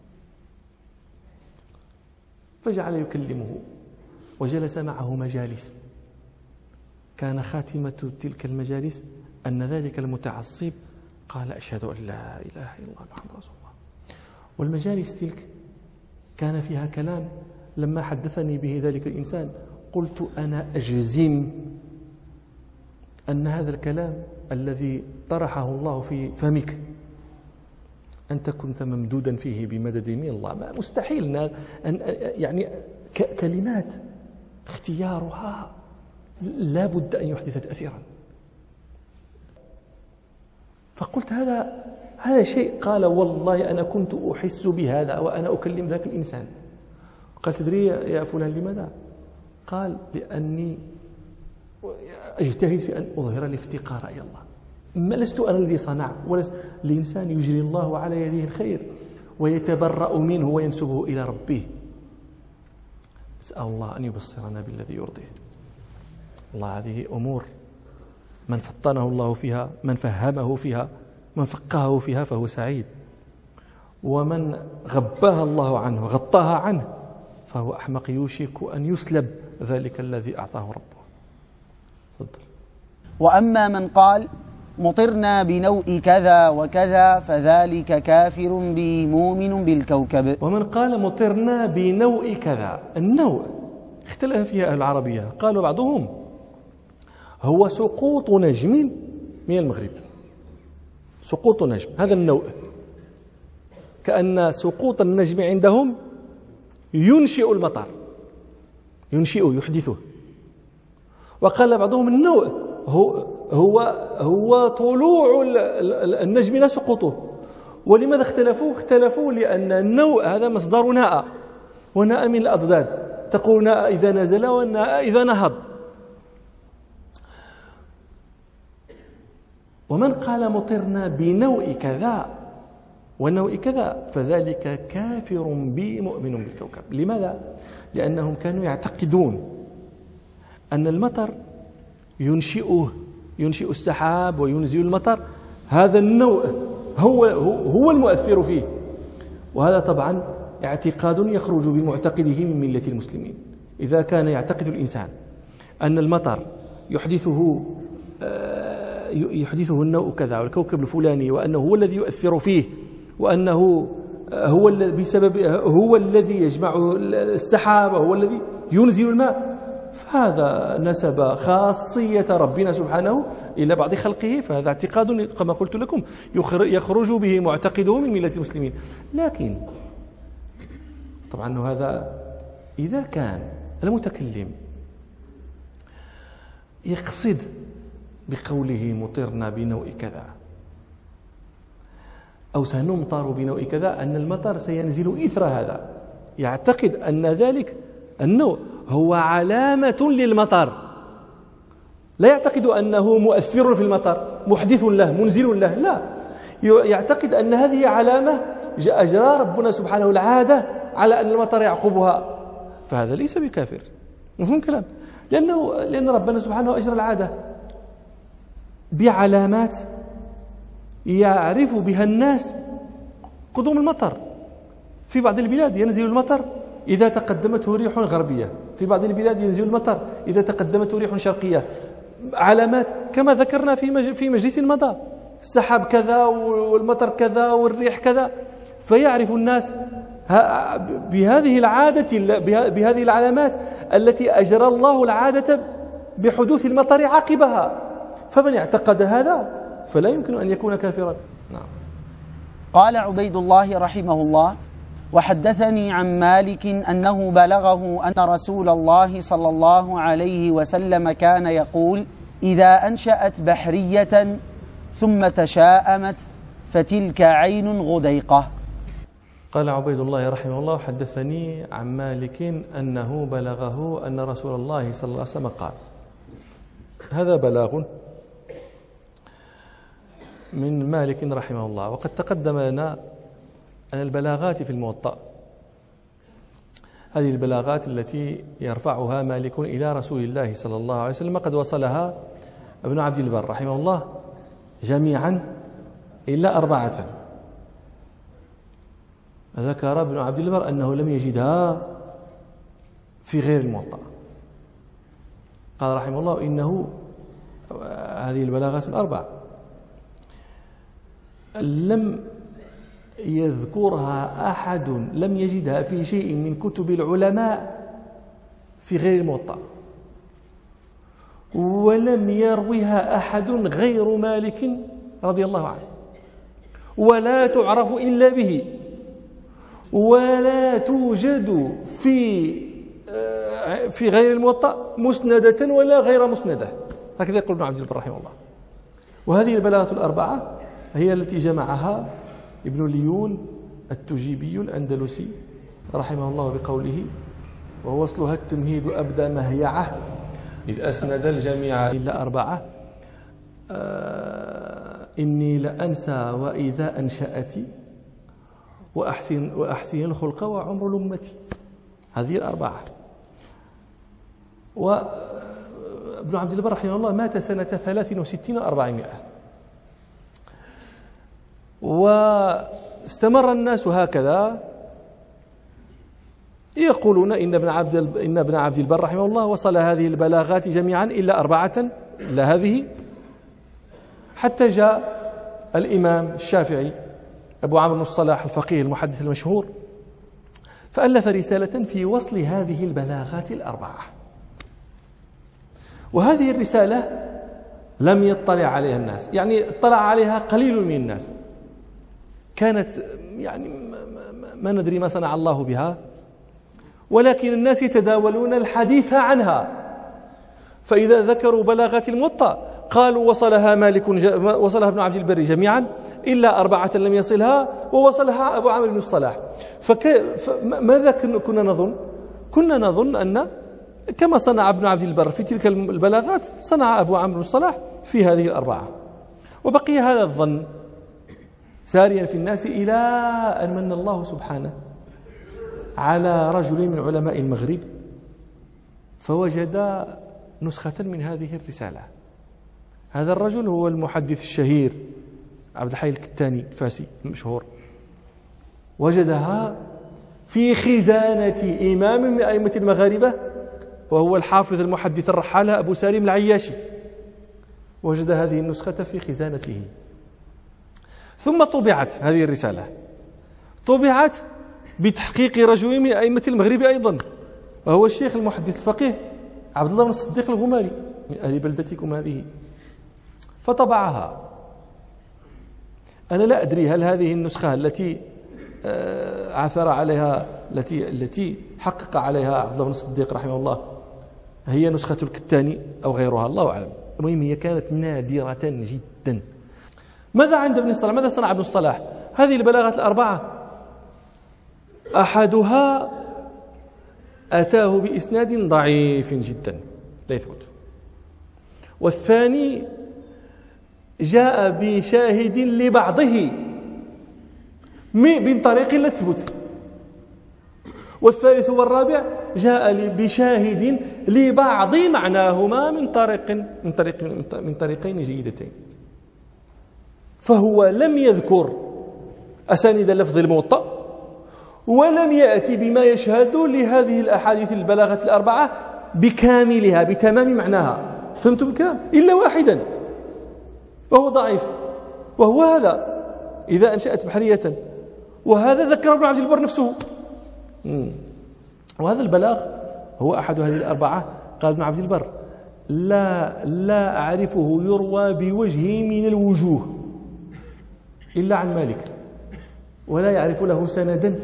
فجعل يكلمه وجلس معه مجالس. كان خاتمة تلك المجالس أن ذلك المتعصب قال أشهد أن لا إله إلا الله محمد رسول الله. والمجالس تلك كان فيها كلام لما حدثني به ذلك الإنسان قلت أنا أجزم أن هذا الكلام الذي طرحه الله في فمك أنت كنت ممدودا فيه بمدد من الله. ما مستحيل أن يعني كلمات اختيارها لا بد أن يحدث تأثيرا. فقلت هذا شيء. قال والله أنا كنت أحس بهذا وأنا أكلم ذاك الإنسان. قال تدري يا فلان لماذا؟ قال لأني أجتهد في أن أظهر الافتقار إلى الله. ما لست أنا الذي صنع، الإنسان يجري الله على يده الخير ويتبرأ منه وينسبه إلى ربه. أسأل الله أن يبصرنا بالذي يرضيه. الله هذه أمور من فطنه الله فيها، من فهمه فيها، من فقهه فيها فهو سعيد، ومن غباها الله عنه غطاها عنه فهو أحمق، يوشك أن يسلب ذلك الذي أعطاه ربه. تفضل. وأما من قال مطرنا بنوء كذا وكذا فذلك كافر به مؤمن بالكوكب. ومن قال مطرنا بنوء كذا، النوء اختلف فيها أهل العربية، قالوا بعضهم هو سقوط نجم من المغرب، سقوط نجم، هذا النوء، كأن سقوط النجم عندهم ينشئ المطر، ينشئه يحدثه. وقال بعضهم النوء هو طلوع النجم لا سقوطه. ولماذا اختلفوا؟ اختلفوا لأن النوء هذا مصدر ناء، وناء من الأضداد، تقول ناء إذا نزل وناء إذا نهض. ومن قال مطرنا بنوء كذا ونوء كذا فذلك كافر بي مؤمن بالكوكب. لماذا؟ لأنهم كانوا يعتقدون أن المطر ينشئ السحاب وينزل المطر، هذا النوء هو المؤثر فيه. وهذا طبعا اعتقاد يخرج بمعتقده من ملة المسلمين. إذا كان يعتقد الإنسان أن المطر يحدثه النوء كذا والكوكب الفلاني، وأنه هو الذي يؤثر فيه، وأنه هو الذي يجمع السحاب وهو الذي ينزل الماء، فهذا نسب خاصية ربنا سبحانه إلى بعض خلقه، فهذا اعتقاد كما قلت لكم يخرج به معتقده من ملة المسلمين. لكن طبعا هذا إذا كان المتكلم يقصد بقوله مطرنا بنوء كذا أو سنمطر بنوء كذا أن المطر سينزل إثر هذا، يعتقد أن ذلك النوء هو علامة للمطر، لا يعتقد أنه مؤثر في المطر محدث له منزل له، لا، يعتقد أن هذه علامة أجرى ربنا سبحانه العادة على أن المطر يعقبها، فهذا ليس بكافر. مفهوم كلام؟ لأن ربنا سبحانه أجرى العادة بعلامات يعرف بها الناس قدوم المطر. في بعض البلاد ينزل المطر إذا تقدمته ريح غربية، في بعض البلاد ينزل المطر إذا تقدمته ريح شرقية، علامات كما ذكرنا في مجلس مضى، السحاب كذا والمطر كذا والريح كذا، فيعرف الناس بهذه العلامات التي أجرى الله العادة بحدوث المطر عقبها. فمن اعتقد هذا فلا يمكن أن يكون كافرا. نعم. قال عبيد الله رحمه الله: وحدثني عن مالك أنه بلغه أن رسول الله صلى الله عليه وسلم كان يقول: إذا أنشأت بحرية ثم تشاءمت فتلك عين غديقة. قال عبيد الله رحمه الله: حدثني عن مالك أنه بلغه أن رسول الله صلى الله عليه وسلم قال. هذا بلاغ من مالك رحمه الله. وقد تقدم لنا أن البلاغات في الموطأ هذه البلاغات التي يرفعها مالك إلى رسول الله صلى الله عليه وسلم قد وصلها ابن عبد البر رحمه الله جميعا إلا 4. ذكر ابن عبد البر أنه لم يجدها في غير الموطأ. قال رحمه الله: إنه هذه البلاغات 4 لم يذكرها أحد، لم يجدها في شيء من كتب العلماء في غير الموطأ، ولم يروها أحد غير مالك رضي الله عنه، ولا تعرف إلا به، ولا توجد في غير الموطأ مسندة ولا غير مسندة. هكذا يقول ابن عبد البر رحمه الله. وهذه البلاغات 4 هي التي جمعها ابن ليون التجيبي الأندلسي رحمه الله بقوله: ووصلها التمهيد أبدى مهيعه إذ أسند الجميع إلا 4 إني لأنسى وإذا أنشأتي وأحسن الخلق وعمر الأمة. هذه 4. ابن عبد البر رحمه الله مات سنة 63 و400، واستمر الناس هكذا يقولون إن ابن عبد البر رحمه الله وصل هذه البلاغات جميعا إلا 4 إلا هذه، حتى جاء الإمام الشافعي أبو عمرو بن الصلاح الفقيه المحدث المشهور، فألف رسالة في وصل هذه البلاغات 4. وهذه الرسالة لم يطلع عليها الناس، يعني اطلع عليها قليل من الناس، كانت يعني ما ندري ما صنع الله بها، ولكن الناس يتداولون الحديث عنها، فإذا ذكروا بلاغات الموطأ قالوا وصلها مالك وصلها ابن عبد البر جميعا إلا 4 لم يصلها ووصلها أبو عمرو بن الصلاح. فماذا كنا نظن؟ كنا نظن أن كما صنع ابن عبد البر في تلك البلاغات صنع أبو عمرو بن الصلاح في هذه 4، وبقي هذا الظن ساريا في الناس إلى أن من الله سبحانه على رجل من علماء المغرب فوجد نسخة من هذه الرسالة. هذا الرجل هو المحدث الشهير عبد الحي الكتاني الفاسي المشهور، وجدها في خزانة إمام من أئمة المغاربة وهو الحافظ المحدث الرحالة أبو سالم العياشي، وجد هذه النسخة في خزانته. ثم طبعت هذه الرسالة، طبعت بتحقيق رجل من أئمة المغرب أيضا وهو الشيخ المحدث الفقيه عبد الله بن الصديق الغماري من أهل بلدتكم هذه، فطبعها. أنا لا أدري هل هذه النسخة التي عثر عليها التي حقق عليها عبد الله بن الصديق رحمه الله هي نسخة الكتاني أو غيرها، الله أعلم. المهم هي كانت نادرة جدا. ماذا عند ابن الصلاح؟ ماذا صنع ابن الصلاح؟ هذه البلاغات 4 أحدها أتاه بإسناد ضعيف جدا لا يثبت، والثاني جاء بشاهد لبعضه من طريق لا تثبت، والثالث والرابع جاء بشاهد لبعض معناهما من طريقين جيدتين. فهو لم يذكر أسانيد اللفظ الموطأ ولم يأتي بما يشهد لهذه الأحاديث البلاغة 4 بكاملها بتمام معناها، فهمتم الكلام؟ إلا واحدا وهو ضعيف، وهو هذا إذا أنشأت بحرية، وهذا ذكر ابن عبد البر نفسه. وهذا البلاغ هو أحد هذه 4. قال ابن عبد البر لا أعرفه يروى بوجه من الوجوه إلا عن مالك، ولا يعرف له سندا،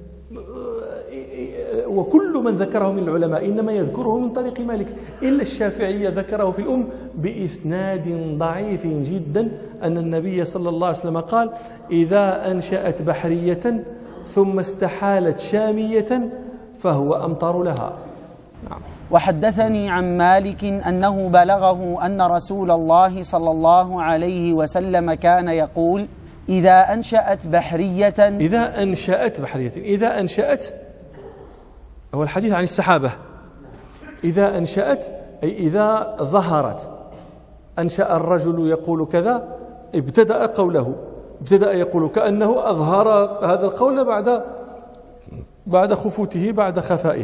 وكل من ذكره من العلماء إنما يذكره من طريق مالك، إلا الشافعي ذكره في الأم بإسناد ضعيف جدا أن النبي صلى الله عليه وسلم قال إذا أنشأت بحرية ثم استحالت شامية فهو أمطر لها. نعم. وحدثني عن مالك أنه بلغه أن رسول الله صلى الله عليه وسلم كان يقول إذا أنشأت بحرية إذا أنشأت هو الحديث عن السحابة. إذا أنشأت أي إذا ظهرت. أنشأ الرجل يقول كذا، ابتدأ يقول كأنه أظهر هذا القول بعد خفوته بعد خفائه.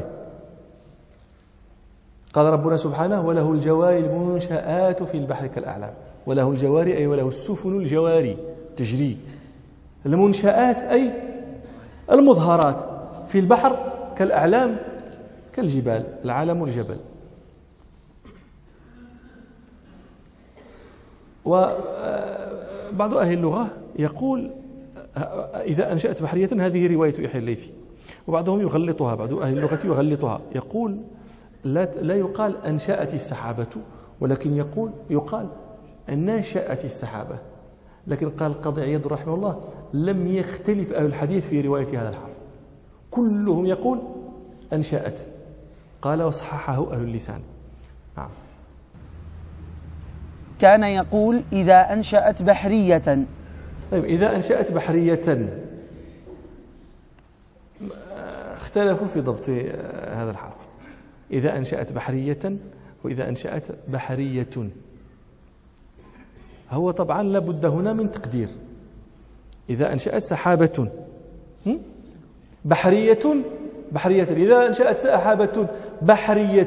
قال ربنا سبحانه وله الجواري المنشآت في البحر كالأعلام. وله الجواري أي وله السفن الجواري تجري. المنشآت أي المظهرات في البحر كالأعلام كالجبال، العالم الجبل. وبعض أهل اللغة يقول إذا أنشأت بحرية، هذه رواية يحيى الليثي، وبعضهم يغلطها، بعض أهل اللغة يغلطها، يقول لا يقال أنشأت السحابة، ولكن يقال نشأت السحابة. لكن قال القاضي عياض رحمه الله لم يختلف أهل الحديث في رواية هذا الحرف، كلهم يقول أنشأت. قال وصححه أهل اللسان. نعم. كان يقول إذا أنشأت بحرية. طيب إذا أنشأت بحرية، اختلفوا في ضبط هذا الحرف. إذا أنشأت بحرية وإذا أنشأت بحرية. هو طبعا لابد هنا من تقدير. إذا أنشأت سحابة بحرية إذا أنشأت سحابة بحرية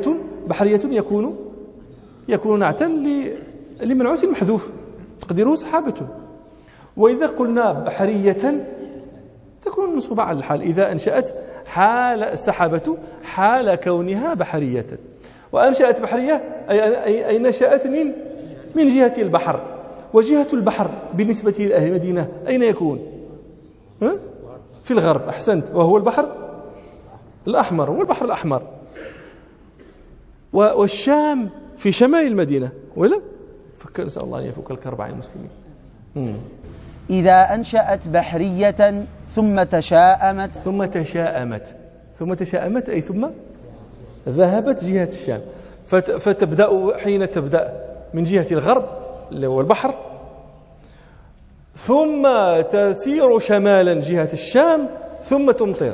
يكون نعتا لمنعوت محذوف تقديره سحابة. وإذا قلنا بحرية تكون منصوبة على الحال. إذا أنشأت حال السحابة حال كونها بحرية. وأنشأت بحرية أي نشأت من جهة البحر. وجهة البحر بالنسبة لأهل المدينة أين يكون؟ في الغرب. أحسنت. وهو البحر الأحمر. والبحر الأحمر. والشام في شمال المدينة ولا؟ نسأل الله أن يفك الكرب عن المسلمين. إذا أنشأت بحرية ثم تشاءمت أي ثم ذهبت جهة الشام. فتبدأ حين تبدأ من جهة الغرب اللي هو البحر ثم تسير شمالا جهة الشام ثم تمطر.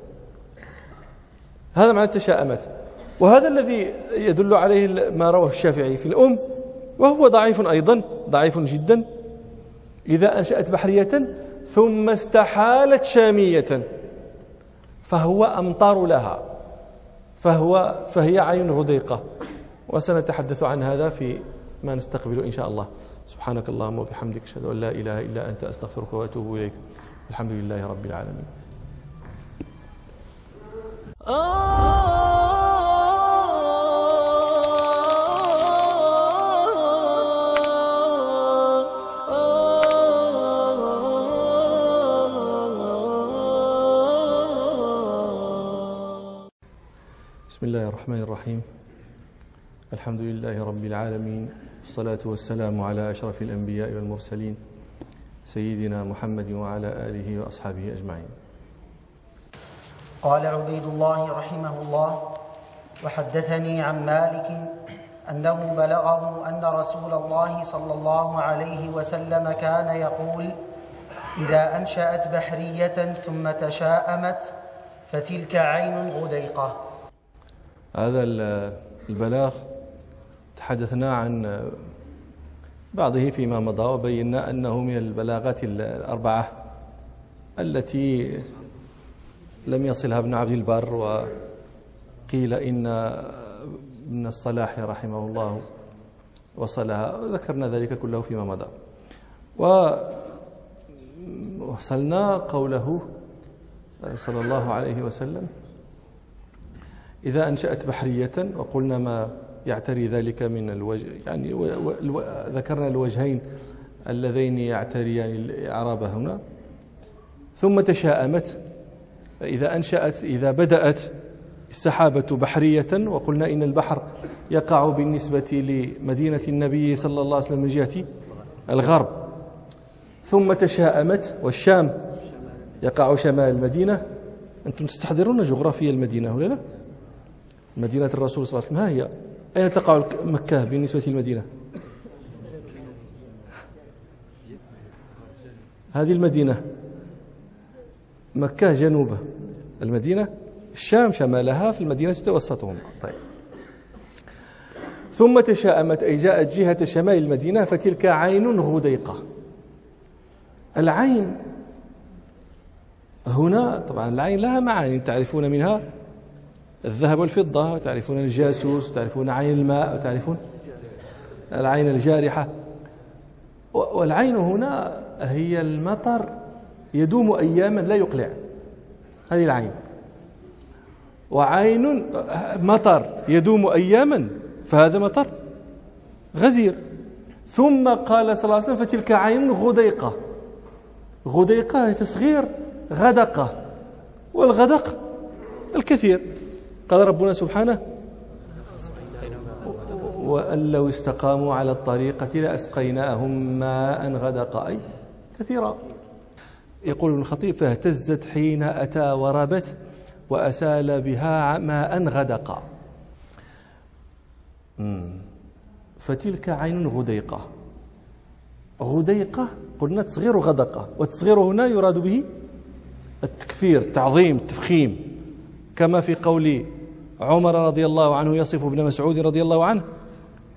هذا معنى تشاءمت. وهذا الذي يدل عليه ما رواه الشافعي في الأم وهو ضعيف أيضا ضعيف جدا. إذا أنشأت بحرية ثم استحالت شامية فهو أمطار لها فهي عين غديقة. وسنتحدث عن هذا في ما نستقبل إن شاء الله. سبحانك اللهم وبحمدك أشهد أن لا إله إلا أنت أستغفرك وأتوب إليك. الحمد لله رب العالمين. بسم الله الرحمن الرحيم. الحمد لله رب العالمين، والصلاة والسلام على أشرف الأنبياء والمرسلين سيدنا محمد وعلى آله وأصحابه أجمعين. قال عبيد الله رحمه الله: وحدثني عن مالك أنه بلغه أن رسول الله صلى الله عليه وسلم كان يقول: إذا أنشأت بحرية ثم تشاءمت فتلك عين غديقة. هذا البلاغ تحدثنا عن بعضه فيما مضى وبينا أنه من البلاغات الأربعة التي لم يصلها ابن عبد البر، وقيل إن ابن الصلاح رحمه الله وصلها، ذكرنا ذلك كله فيما مضى. ووصلنا قوله صلى الله عليه وسلم: إذا أنشأت بحرية، وقلنا ما يعتري ذلك من الوجه، يعني ذكرنا الوجهين اللذين يعتريان الإعراب هنا. ثم تشاءمت، فإذا أنشأت، إذا بدأت السحابة بحرية، وقلنا إن البحر يقع بالنسبة لمدينة النبي صلى الله عليه وسلم من جهة الغرب. ثم تشاءمت، والشام يقع شمال المدينة. أنتم تستحضرون جغرافيا المدينة ولا لا؟ مدينة الرسول صلى الله عليه وسلم ها هي. أين تقع مكة بالنسبة للمدينة؟ هذه المدينة مكة جنوب المدينة، الشام شمالها، في المدينة توسطهم. طيب. ثم تشاءمت أي جاءت جهة شمال المدينة، فتلك عين غديقة. العين هنا طبعا العين لها معاني تعرفون منها الذهب والفضة، وتعرفون الجاسوس، وتعرفون عين الماء، وتعرفون العين الجارحة. والعين هنا هي المطر يدوم أياما لا يقلع، هذه العين. وعين مطر يدوم أياما، فهذا مطر غزير. ثم قال صلى الله عليه وسلم: فتلك عين غديقة. غديقة تصغير غدقة، والغدق الكثير. قال ربنا سبحانه: وأن لو استقاموا على الطريقة لأسقيناهم ماء غدقا، أي كثيرا. يقول ابن الخطيب: فاهتزت حين أتى وربت وأسال بها ماء غدقا. فتلك عين غديقة. غديقة قلنا تصغير غدقة، والتصغير هنا يراد به التكثير، التعظيم، التفخيم، كما في قول عمر رضي الله عنه يصف ابن مسعود رضي الله عنه: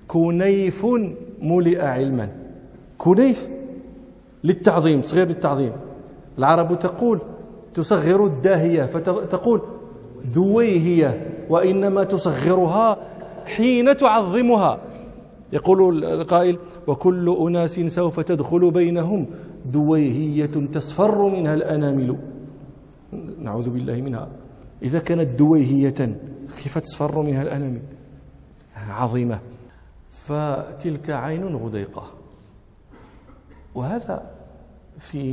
كنيف ملئ علما. كنيف للتعظيم، صغير للتعظيم. العرب تقول تصغر الداهية فتقول دويهية، وإنما تصغرها حين تعظمها. يقول القائل وكل أناس سوف تدخل بينهم دويهية تصفر منها الأنامل. نعوذ بالله منها. إذا كانت دويهية كيف تصفر منها الأنامل؟ عظيمة. فتلك عين غديقة. وهذا في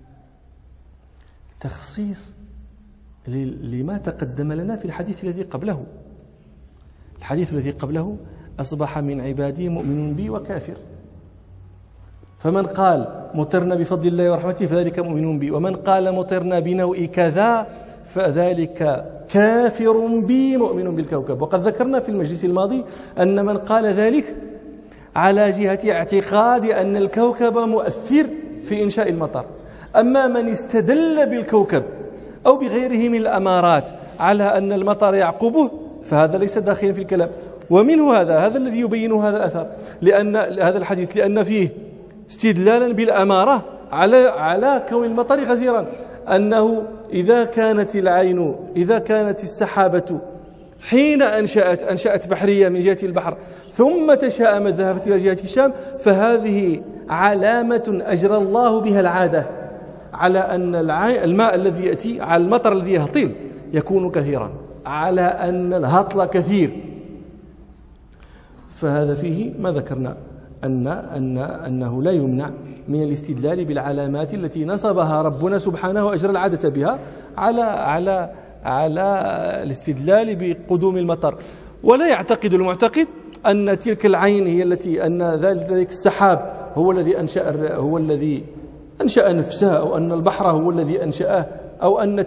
تخصيص لما تقدم لنا في الحديث الذي قبله. الحديث الذي قبله أصبح من عبادي مؤمن بي وكافر، فمن قال مطرنا بفضل الله ورحمته فذلك مؤمن بي، ومن قال مطرنا بنوء كذا فذلك كافر بي مؤمن بالكوكب. وقد ذكرنا في المجلس الماضي أن من قال ذلك على جهة اعتقاد أن الكوكب مؤثر في إنشاء المطر. أما من استدل بالكوكب أو بغيره من الأمارات على أن المطر يعقبه فهذا ليس داخلا في الكلام. ومنه هذا الذي يبين هذا الأثر، لأن هذا الحديث لأن فيه استدلالا بالأمارة على كون المطر غزيرا، أنه إذا كانت السحابة حين أنشأت بحرية من جهة البحر ثم تشاءمت ذهبت إلى جهة الشام، فهذه علامة أجرى الله بها العادة على أن الماء الذي يأتي على المطر الذي يهطل يكون كثيرا، على أن الهطل كثير. فهذا فيه ما ذكرنا أنه لا يمنع من الاستدلال بالعلامات التي نصبها ربنا سبحانه وأجرى العادة بها على الاستدلال بقدوم المطر. ولا يعتقد المعتقد أن تلك العين هي التي أن ذلك السحاب هو الذي أنشأ نفسه، أو أن البحر هو الذي أنشأه، أو أن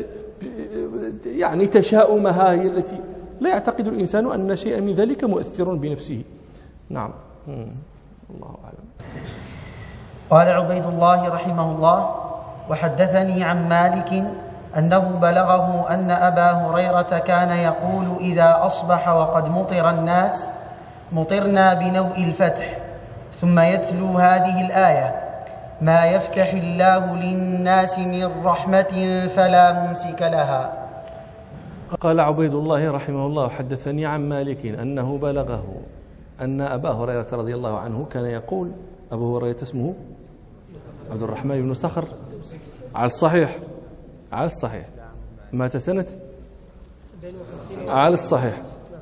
يعني تشاؤمها هي التي. لا يعتقد الإنسان أن شيئا من ذلك مؤثر بنفسه. نعم. الله أعلم. قال عبيد الله رحمه الله: وحدثني عن مالك أنه بلغه أن أبا هريرة كان يقول إذا أصبح وقد مطر الناس: مطرنا بنوء الفتح، ثم يتلو هذه الآية: ما يفتح الله للناس من رحمة فلا ممسك لها. قال عبيد الله رحمه الله: حدثني عن مالك أنه بلغه أن أبا هريرة رضي الله عنه كان يقول. أبو هريرة اسمه عبد الرحمن بن صخر على الصحيح مات سنة على الصحيح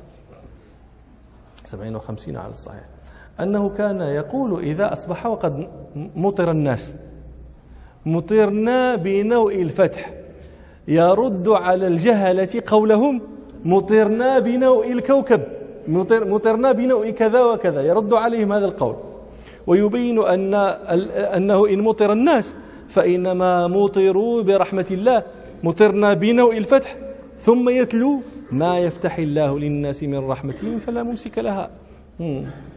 57 على الصحيح، أنه كان يقول إذا أصبح وقد مطر الناس: مطرنا بنوء الفتح، يرد على الجهلة قولهم مطرنا بنوء الكوكب، مطرنا بنوء كذا وكذا، يرد عليهم هذا القول، ويبين أنه إن مطر الناس فإنما مطروا برحمة الله. مطرنا بنوء الفتح، ثم يتلو: ما يفتح الله للناس من رحمة فلا ممسك لها.